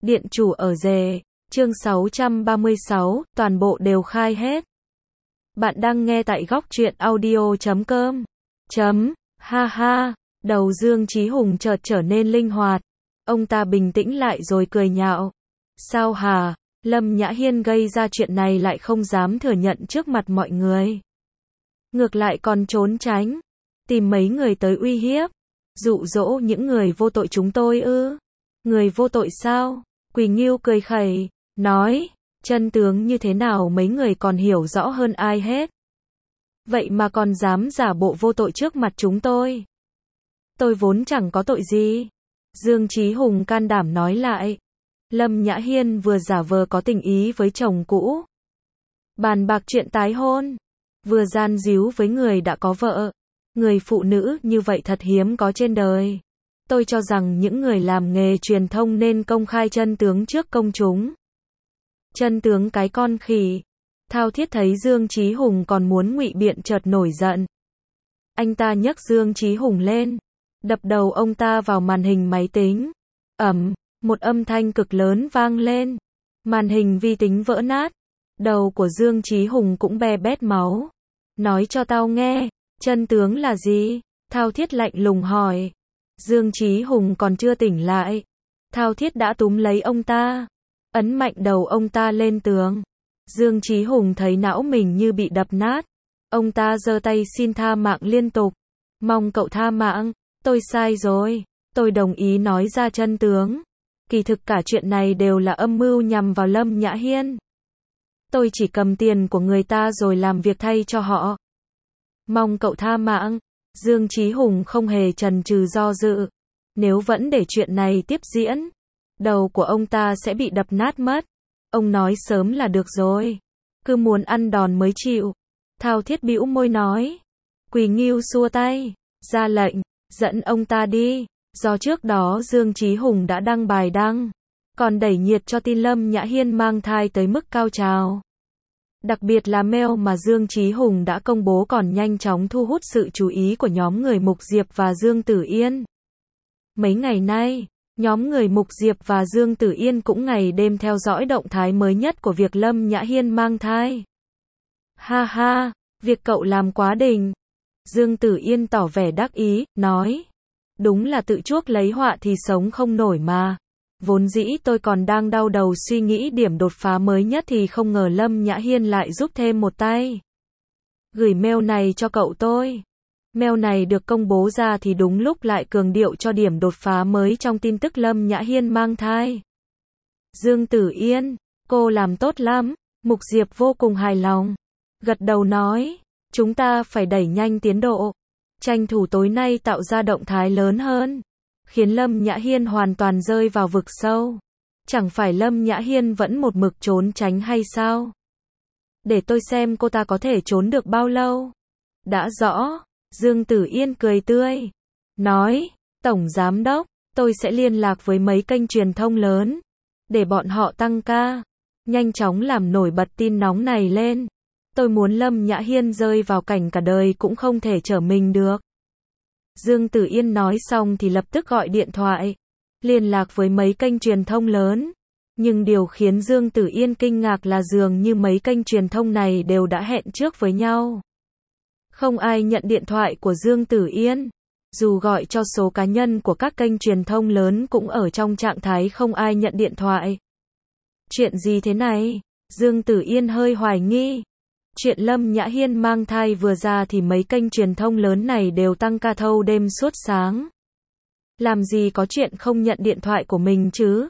Điện chủ ở rể, chương 636, toàn bộ đều khai hết. Bạn đang nghe tại góc truyện audio.com. Ha ha, đầu Dương Chí Hùng chợt trở nên linh hoạt. Ông ta bình tĩnh lại rồi cười nhạo. Sao hả, Lâm Nhã Hiên gây ra chuyện này lại không dám thừa nhận trước mặt mọi người. Ngược lại còn trốn tránh, tìm mấy người tới uy hiếp, dụ dỗ những người vô tội chúng tôi ư? Người vô tội sao? Quỳ Ngưu cười khẩy, nói, chân tướng như thế nào mấy người còn hiểu rõ hơn ai hết. Vậy mà còn dám giả bộ vô tội trước mặt chúng tôi. Tôi vốn chẳng có tội gì. Dương Chí Hùng can đảm nói lại. Lâm Nhã Hiên vừa giả vờ có tình ý với chồng cũ, bàn bạc chuyện tái hôn, vừa gian díu với người đã có vợ. Người phụ nữ như vậy thật hiếm có trên đời. Tôi cho rằng những người làm nghề truyền thông nên công khai chân tướng trước công chúng. Chân tướng cái con khỉ. Thao Thiết thấy Dương Chí Hùng còn muốn ngụy biện chợt nổi giận. Anh ta nhấc Dương Chí Hùng lên, đập đầu ông ta vào màn hình máy tính. Một âm thanh cực lớn vang lên. Màn hình vi tính vỡ nát. Đầu của Dương Chí Hùng cũng be bét máu. Nói cho tao nghe, chân tướng là gì? Thao Thiết lạnh lùng hỏi. Dương Chí Hùng còn chưa tỉnh lại. Thao Thiết đã túm lấy ông ta, ấn mạnh đầu ông ta lên tường. Dương Chí Hùng thấy não mình như bị đập nát. Ông ta giơ tay xin tha mạng liên tục. Mong cậu tha mạng, tôi sai rồi. Tôi đồng ý nói ra chân tướng. Kỳ thực cả chuyện này đều là âm mưu nhằm vào Lâm Nhã Hiên. Tôi chỉ cầm tiền của người ta rồi làm việc thay cho họ. Mong cậu tha mạng. Dương Chí Hùng không hề chần chừ do dự. Nếu vẫn để chuyện này tiếp diễn, đầu của ông ta sẽ bị đập nát mất. Ông nói sớm là được rồi. Cứ muốn ăn đòn mới chịu. Thao Thiết bĩu môi nói. Quỳ Ngưu xua tay, ra lệnh, dẫn ông ta đi. Do trước đó Dương Chí Hùng đã đăng bài đăng, còn đẩy nhiệt cho tin Lâm Nhã Hiên mang thai tới mức cao trào. Đặc biệt là mail mà Dương Chí Hùng đã công bố còn nhanh chóng thu hút sự chú ý của nhóm người Mục Diệp và Dương Tử Yên. Mấy ngày nay, nhóm người Mục Diệp và Dương Tử Yên cũng ngày đêm theo dõi động thái mới nhất của việc Lâm Nhã Hiên mang thai. Ha ha, việc cậu làm quá đỉnh. Dương Tử Yên tỏ vẻ đắc ý, nói. Đúng là tự chuốc lấy họa thì sống không nổi mà. Vốn dĩ tôi còn đang đau đầu suy nghĩ điểm đột phá mới nhất thì không ngờ Lâm Nhã Hiên lại giúp thêm một tay. Gửi mail này cho cậu tôi. Mail này được công bố ra thì đúng lúc lại cường điệu cho điểm đột phá mới trong tin tức Lâm Nhã Hiên mang thai. Dương Tử Yên, cô làm tốt lắm. Mục Diệp vô cùng hài lòng. Gật đầu nói, chúng ta phải đẩy nhanh tiến độ. Tranh thủ tối nay tạo ra động thái lớn hơn. Khiến Lâm Nhã Hiên hoàn toàn rơi vào vực sâu. Chẳng phải Lâm Nhã Hiên vẫn một mực trốn tránh hay sao? Để tôi xem cô ta có thể trốn được bao lâu. Đã rõ. Dương Tử Yên cười tươi. Nói, Tổng Giám Đốc, tôi sẽ liên lạc với mấy kênh truyền thông lớn. Để bọn họ tăng ca. Nhanh chóng làm nổi bật tin nóng này lên. Tôi muốn Lâm Nhã Hiên rơi vào cảnh cả đời cũng không thể trở mình được. Dương Tử Yên nói xong thì lập tức gọi điện thoại, liên lạc với mấy kênh truyền thông lớn. Nhưng điều khiến Dương Tử Yên kinh ngạc là dường như mấy kênh truyền thông này đều đã hẹn trước với nhau. Không ai nhận điện thoại của Dương Tử Yên. Dù gọi cho số cá nhân của các kênh truyền thông lớn cũng ở trong trạng thái không ai nhận điện thoại. Chuyện gì thế này? Dương Tử Yên hơi hoài nghi. Chuyện Lâm Nhã Hiên mang thai vừa ra thì mấy kênh truyền thông lớn này đều tăng ca thâu đêm suốt sáng. Làm gì có chuyện không nhận điện thoại của mình chứ?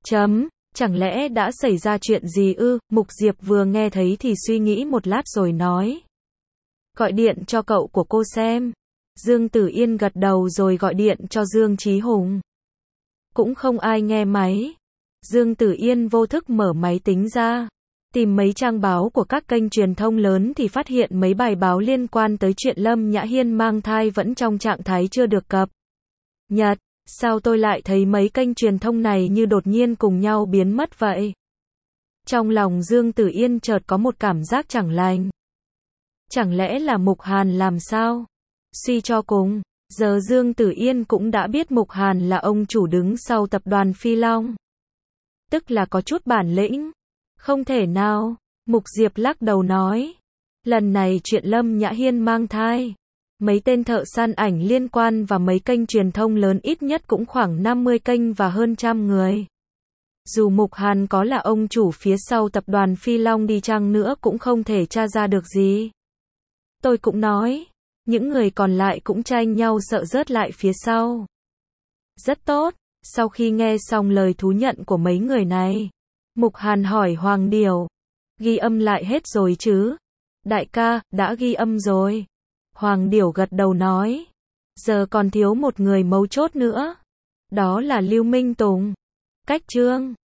Chẳng lẽ đã xảy ra chuyện gì ư? Mục Diệp vừa nghe thấy thì suy nghĩ một lát rồi nói. Gọi điện cho cậu của cô xem. Dương Tử Yên gật đầu rồi gọi điện cho Dương Chí Hùng. Cũng không ai nghe máy. Dương Tử Yên vô thức mở máy tính ra. Tìm mấy trang báo của các kênh truyền thông lớn thì phát hiện mấy bài báo liên quan tới chuyện Lâm Nhã Hiên mang thai vẫn trong trạng thái chưa được cập nhật. Sao tôi lại thấy mấy kênh truyền thông này như đột nhiên cùng nhau biến mất vậy? Trong lòng Dương Tử Yên chợt có một cảm giác chẳng lành. Chẳng lẽ là Mục Hàn làm sao? Suy cho cùng, giờ Dương Tử Yên cũng đã biết Mục Hàn là ông chủ đứng sau tập đoàn Phi Long. Tức là có chút bản lĩnh. Không thể nào. Mục Diệp lắc đầu nói. Lần này chuyện Lâm Nhã Hiên mang thai. Mấy tên thợ săn ảnh liên quan và mấy kênh truyền thông lớn ít nhất cũng khoảng 50 kênh và hơn 100 người. Dù Mục Hàn có là ông chủ phía sau tập đoàn Phi Long đi chăng nữa cũng không thể tra ra được gì. Tôi cũng nói. Những người còn lại cũng tranh nhau sợ rớt lại phía sau. Rất tốt. Sau khi nghe xong lời thú nhận của mấy người này, Mục Hàn hỏi Hoàng Điểu. Ghi âm lại hết rồi chứ? Đại ca, đã ghi âm rồi. Hoàng Điểu gật đầu nói. Giờ còn thiếu một người mấu chốt nữa. Đó là Lưu Minh Tùng. Cách Trương.